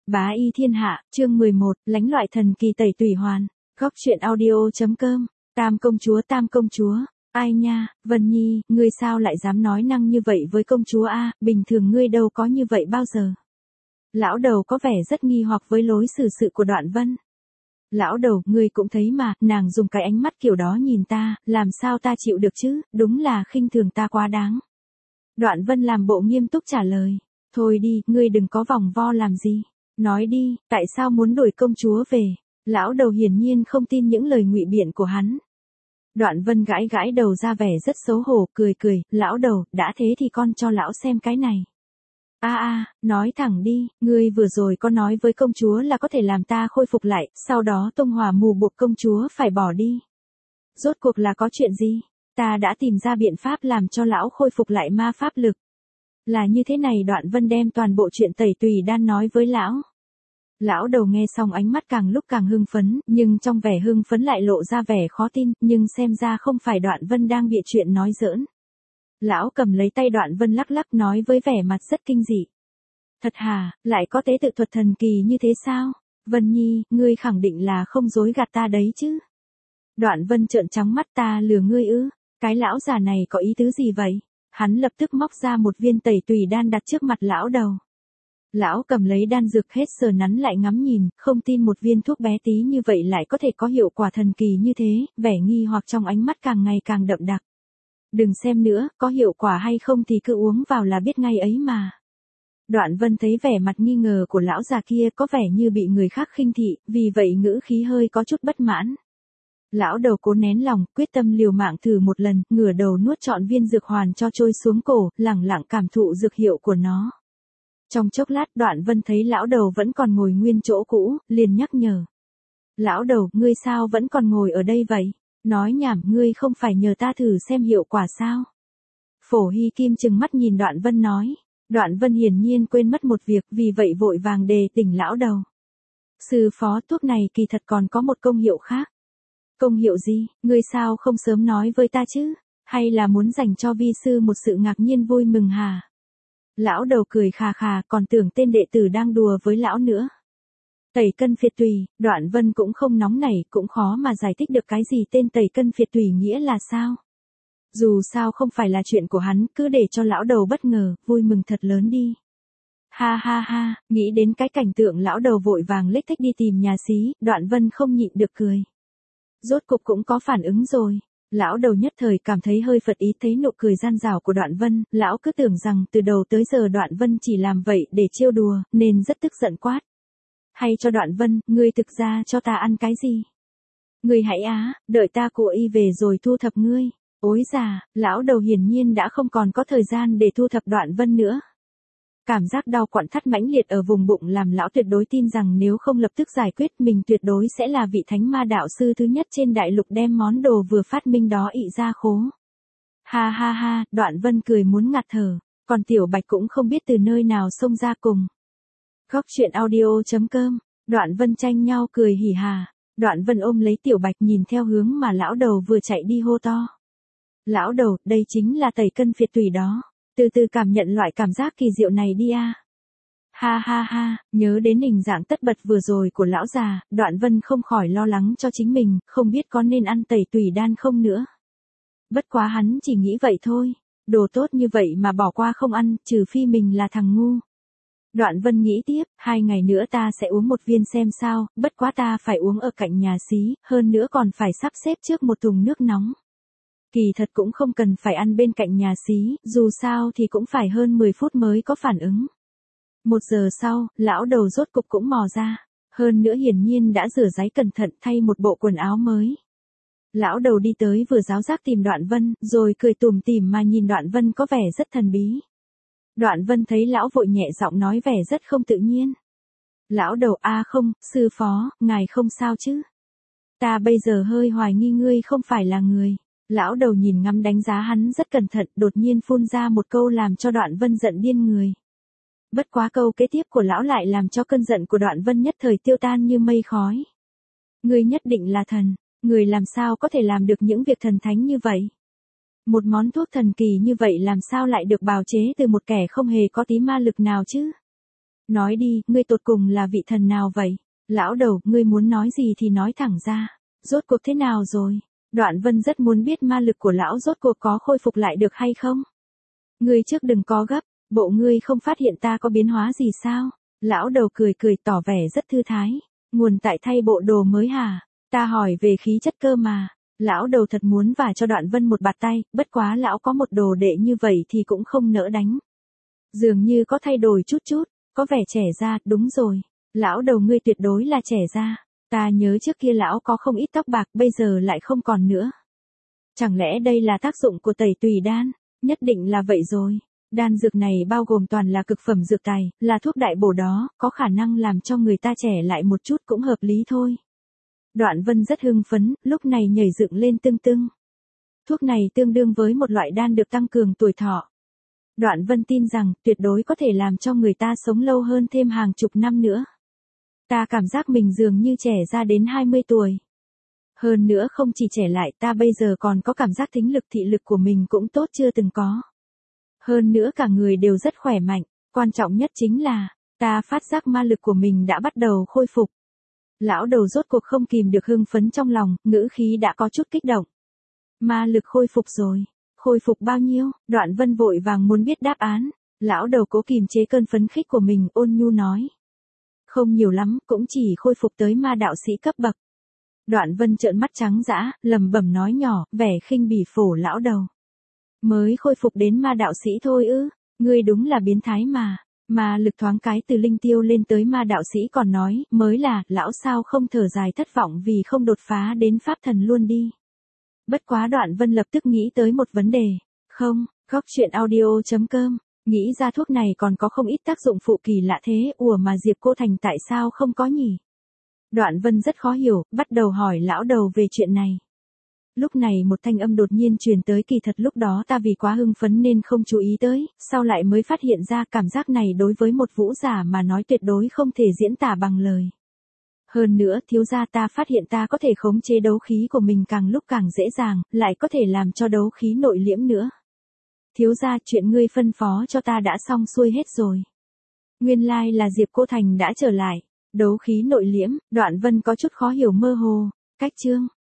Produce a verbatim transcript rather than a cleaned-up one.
Bá y thiên hạ, chương mười một, lánh loại thần kỳ tẩy tủy hoàn. Góc truyện audio.com. Tam công chúa, tam công chúa. Ai nha, Vân Nhi, ngươi sao lại dám nói năng như vậy với công chúa a? Bình thường ngươi đâu có như vậy bao giờ. Lão đầu có vẻ rất nghi hoặc với lối xử sự của Đoạn Vân. Lão đầu, ngươi cũng thấy mà, nàng dùng cái ánh mắt kiểu đó nhìn ta, làm sao ta chịu được chứ, đúng là khinh thường ta quá đáng. Đoạn Vân làm bộ nghiêm túc trả lời. Thôi đi, ngươi đừng có vòng vo làm gì. Nói đi, tại sao muốn đuổi công chúa về? Lão đầu hiển nhiên không tin những lời ngụy biện của hắn. Đoạn Vân gãi gãi đầu ra vẻ rất xấu hổ, cười cười, lão đầu, đã thế thì con cho lão xem cái này. A a, nói thẳng đi, ngươi vừa rồi có nói với công chúa là có thể làm ta khôi phục lại, sau đó tông hỏa mù buộc công chúa phải bỏ đi. Rốt cuộc là có chuyện gì? Ta đã tìm ra biện pháp làm cho lão khôi phục lại ma pháp lực. Là như thế này, Đoạn Vân đem toàn bộ chuyện tẩy tùy đan nói với lão. Lão đầu nghe xong ánh mắt càng lúc càng hưng phấn, nhưng trong vẻ hưng phấn lại lộ ra vẻ khó tin, nhưng xem ra không phải Đoạn Vân đang bịa chuyện nói giỡn. Lão cầm lấy tay Đoạn Vân lắc lắc nói với vẻ mặt rất kinh dị. Thật hả, lại có tế tự thuật thần kỳ như thế sao? Vân Nhi, ngươi khẳng định là không dối gạt ta đấy chứ? Đoạn Vân trợn trắng mắt, ta lừa ngươi ư? Cái lão già này có ý tứ gì vậy? Hắn lập tức móc ra một viên tẩy tùy đan đặt trước mặt lão đầu. Lão cầm lấy đan dược hết sờ nắn lại ngắm nhìn, không tin một viên thuốc bé tí như vậy lại có thể có hiệu quả thần kỳ như thế, vẻ nghi hoặc trong ánh mắt càng ngày càng đậm đặc. Đừng xem nữa, có hiệu quả hay không thì cứ uống vào là biết ngay ấy mà. Đoạn Vân thấy vẻ mặt nghi ngờ của lão già kia có vẻ như bị người khác khinh thị, vì vậy ngữ khí hơi có chút bất mãn. Lão đầu cố nén lòng, quyết tâm liều mạng thử một lần, ngửa đầu nuốt trọn viên dược hoàn cho trôi xuống cổ, lẳng lặng cảm thụ dược hiệu của nó. Trong chốc lát, Đoạn Vân thấy lão đầu vẫn còn ngồi nguyên chỗ cũ, liền nhắc nhở. Lão đầu, ngươi sao vẫn còn ngồi ở đây vậy? Nói nhảm, ngươi không phải nhờ ta thử xem hiệu quả sao? Phổ Hy Kim trừng mắt nhìn Đoạn Vân nói. Đoạn Vân hiển nhiên quên mất một việc, vì vậy vội vàng đề tỉnh lão đầu. Sư phó, thuốc này kỳ thật còn có một công hiệu khác. Công hiệu gì, ngươi sao không sớm nói với ta chứ? Hay là muốn dành cho vi sư một sự ngạc nhiên vui mừng hả? Lão đầu cười khà khà, còn tưởng tên đệ tử đang đùa với lão nữa. Tẩy cân phiệt tùy, Đoạn Vân cũng không nóng nảy, cũng khó mà giải thích được cái gì tên tẩy cân phiệt tùy nghĩa là sao. Dù sao không phải là chuyện của hắn, cứ để cho lão đầu bất ngờ, vui mừng thật lớn đi. Ha ha ha, nghĩ đến cái cảnh tượng lão đầu vội vàng lếch thếch đi tìm nhà xí, Đoạn Vân không nhịn được cười. Rốt cục cũng có phản ứng rồi. Lão đầu nhất thời cảm thấy hơi phật ý, thấy nụ cười gian dảo của Đoạn Vân, lão cứ tưởng rằng từ đầu tới giờ Đoạn Vân chỉ làm vậy để trêu đùa, nên rất tức giận quát. Hay cho Đoạn Vân, ngươi thực ra cho ta ăn cái gì? Ngươi hãy á, đợi ta của y về rồi thu thập ngươi. Ối già, lão đầu hiển nhiên đã không còn có thời gian để thu thập Đoạn Vân nữa. Cảm giác đau quặn thắt mãnh liệt ở vùng bụng làm lão tuyệt đối tin rằng nếu không lập tức giải quyết mình tuyệt đối sẽ là vị thánh ma đạo sư thứ nhất trên đại lục đem món đồ vừa phát minh đó ị ra khố. Ha ha ha, Đoạn Vân cười muốn ngạt thở, còn Tiểu Bạch cũng không biết từ nơi nào xông ra cùng. Góc truyện audio.com, Đoạn Vân tranh nhau cười hỉ hà, Đoạn Vân ôm lấy Tiểu Bạch nhìn theo hướng mà lão đầu vừa chạy đi hô to. Lão đầu, đây chính là tẩy cân phiệt tùy đó. Từ từ cảm nhận loại cảm giác kỳ diệu này đi a. Ha ha ha, nhớ đến hình dạng tất bật vừa rồi của lão già, Đoạn Vân không khỏi lo lắng cho chính mình, không biết có nên ăn tẩy tùy đan không nữa. Bất quá hắn chỉ nghĩ vậy thôi, đồ tốt như vậy mà bỏ qua không ăn, trừ phi mình là thằng ngu. Đoạn Vân nghĩ tiếp, hai ngày nữa ta sẽ uống một viên xem sao, bất quá ta phải uống ở cạnh nhà xí, hơn nữa còn phải sắp xếp trước một thùng nước nóng. Kỳ thật cũng không cần phải ăn bên cạnh nhà xí, dù sao thì cũng phải hơn mười phút mới có phản ứng. Một giờ sau, lão đầu rốt cục cũng mò ra, hơn nữa hiển nhiên đã rửa ráy cẩn thận thay một bộ quần áo mới. Lão đầu đi tới vừa giáo giác tìm Đoạn Vân, rồi cười tủm tỉm mà nhìn Đoạn Vân có vẻ rất thần bí. Đoạn Vân thấy lão vội nhẹ giọng nói vẻ rất không tự nhiên. Lão đầu a không, sư phó, ngài không sao chứ? Ta bây giờ hơi hoài nghi ngươi không phải là người. Lão đầu nhìn ngắm đánh giá hắn rất cẩn thận, đột nhiên phun ra một câu làm cho Đoạn Vân giận điên người. Bất quá câu kế tiếp của lão lại làm cho cơn giận của Đoạn Vân nhất thời tiêu tan như mây khói. Ngươi nhất định là thần, người làm sao có thể làm được những việc thần thánh như vậy? Một món thuốc thần kỳ như vậy làm sao lại được bào chế từ một kẻ không hề có tí ma lực nào chứ? Nói đi, ngươi tột cùng là vị thần nào vậy? Lão đầu, ngươi muốn nói gì thì nói thẳng ra. Rốt cuộc thế nào rồi? Đoạn Vân rất muốn biết ma lực của lão rốt cuộc có khôi phục lại được hay không? Ngươi trước đừng có gấp, bộ ngươi không phát hiện ta có biến hóa gì sao? Lão đầu cười cười tỏ vẻ rất thư thái. Nguồn tại thay bộ đồ mới hả? Ta hỏi về khí chất cơ mà. Lão đầu thật muốn vả cho Đoạn Vân một bạt tay, bất quá lão có một đồ đệ như vậy thì cũng không nỡ đánh. Dường như có thay đổi chút chút, có vẻ trẻ ra, đúng rồi. Lão đầu ngươi tuyệt đối là trẻ ra. Ta nhớ trước kia lão có không ít tóc bạc, bây giờ lại không còn nữa. Chẳng lẽ đây là tác dụng của tẩy tùy đan? Nhất định là vậy rồi. Đan dược này bao gồm toàn là cực phẩm dược tài, là thuốc đại bổ đó, có khả năng làm cho người ta trẻ lại một chút cũng hợp lý thôi. Đoạn Vân rất hưng phấn, lúc này nhảy dựng lên tưng tưng. Thuốc này tương đương với một loại đan được tăng cường tuổi thọ. Đoạn Vân tin rằng, tuyệt đối có thể làm cho người ta sống lâu hơn thêm hàng chục năm nữa. Ta cảm giác mình dường như trẻ ra đến hai mươi tuổi. Hơn nữa không chỉ trẻ lại, ta bây giờ còn có cảm giác thính lực thị lực của mình cũng tốt chưa từng có. Hơn nữa cả người đều rất khỏe mạnh, quan trọng nhất chính là, ta phát giác ma lực của mình đã bắt đầu khôi phục. Lão đầu rốt cuộc không kìm được hưng phấn trong lòng, ngữ khí đã có chút kích động. Ma lực khôi phục rồi, khôi phục bao nhiêu? Đoạn Vân vội vàng muốn biết đáp án. Lão đầu cố kìm chế cơn phấn khích của mình, ôn nhu nói. Không nhiều lắm, cũng chỉ khôi phục tới ma đạo sĩ cấp bậc. Đoạn Vân trợn mắt trắng dã, lẩm bẩm nói nhỏ, vẻ khinh bỉ phổ lão đầu. Mới khôi phục đến ma đạo sĩ thôi ư, ngươi đúng là biến thái mà. Mà lực thoáng cái từ linh tiêu lên tới ma đạo sĩ còn nói, mới là, lão sao không thở dài thất vọng vì không đột phá đến pháp thần luôn đi. Bất quá Đoạn Vân lập tức nghĩ tới một vấn đề. Không, góc truyện audio chấm com, nghĩ ra thuốc này còn có không ít tác dụng phụ kỳ lạ thế, ủa mà Diệp Cô Thành tại sao không có nhỉ? Đoạn Vân rất khó hiểu, bắt đầu hỏi lão đầu về chuyện này. Lúc này một thanh âm đột nhiên truyền tới, kỳ thật lúc đó ta vì quá hưng phấn nên không chú ý tới, sau lại mới phát hiện ra cảm giác này đối với một vũ giả mà nói tuyệt đối không thể diễn tả bằng lời. Hơn nữa, thiếu gia, ta phát hiện ta có thể khống chế đấu khí của mình càng lúc càng dễ dàng, lại có thể làm cho đấu khí nội liễm nữa. Thiếu gia, chuyện ngươi phân phó cho ta đã xong xuôi hết rồi. Nguyên lai là Diệp Cô Thành đã trở lại. Đấu khí nội liễm, Đoạn Vân có chút khó hiểu mơ hồ. Cách chương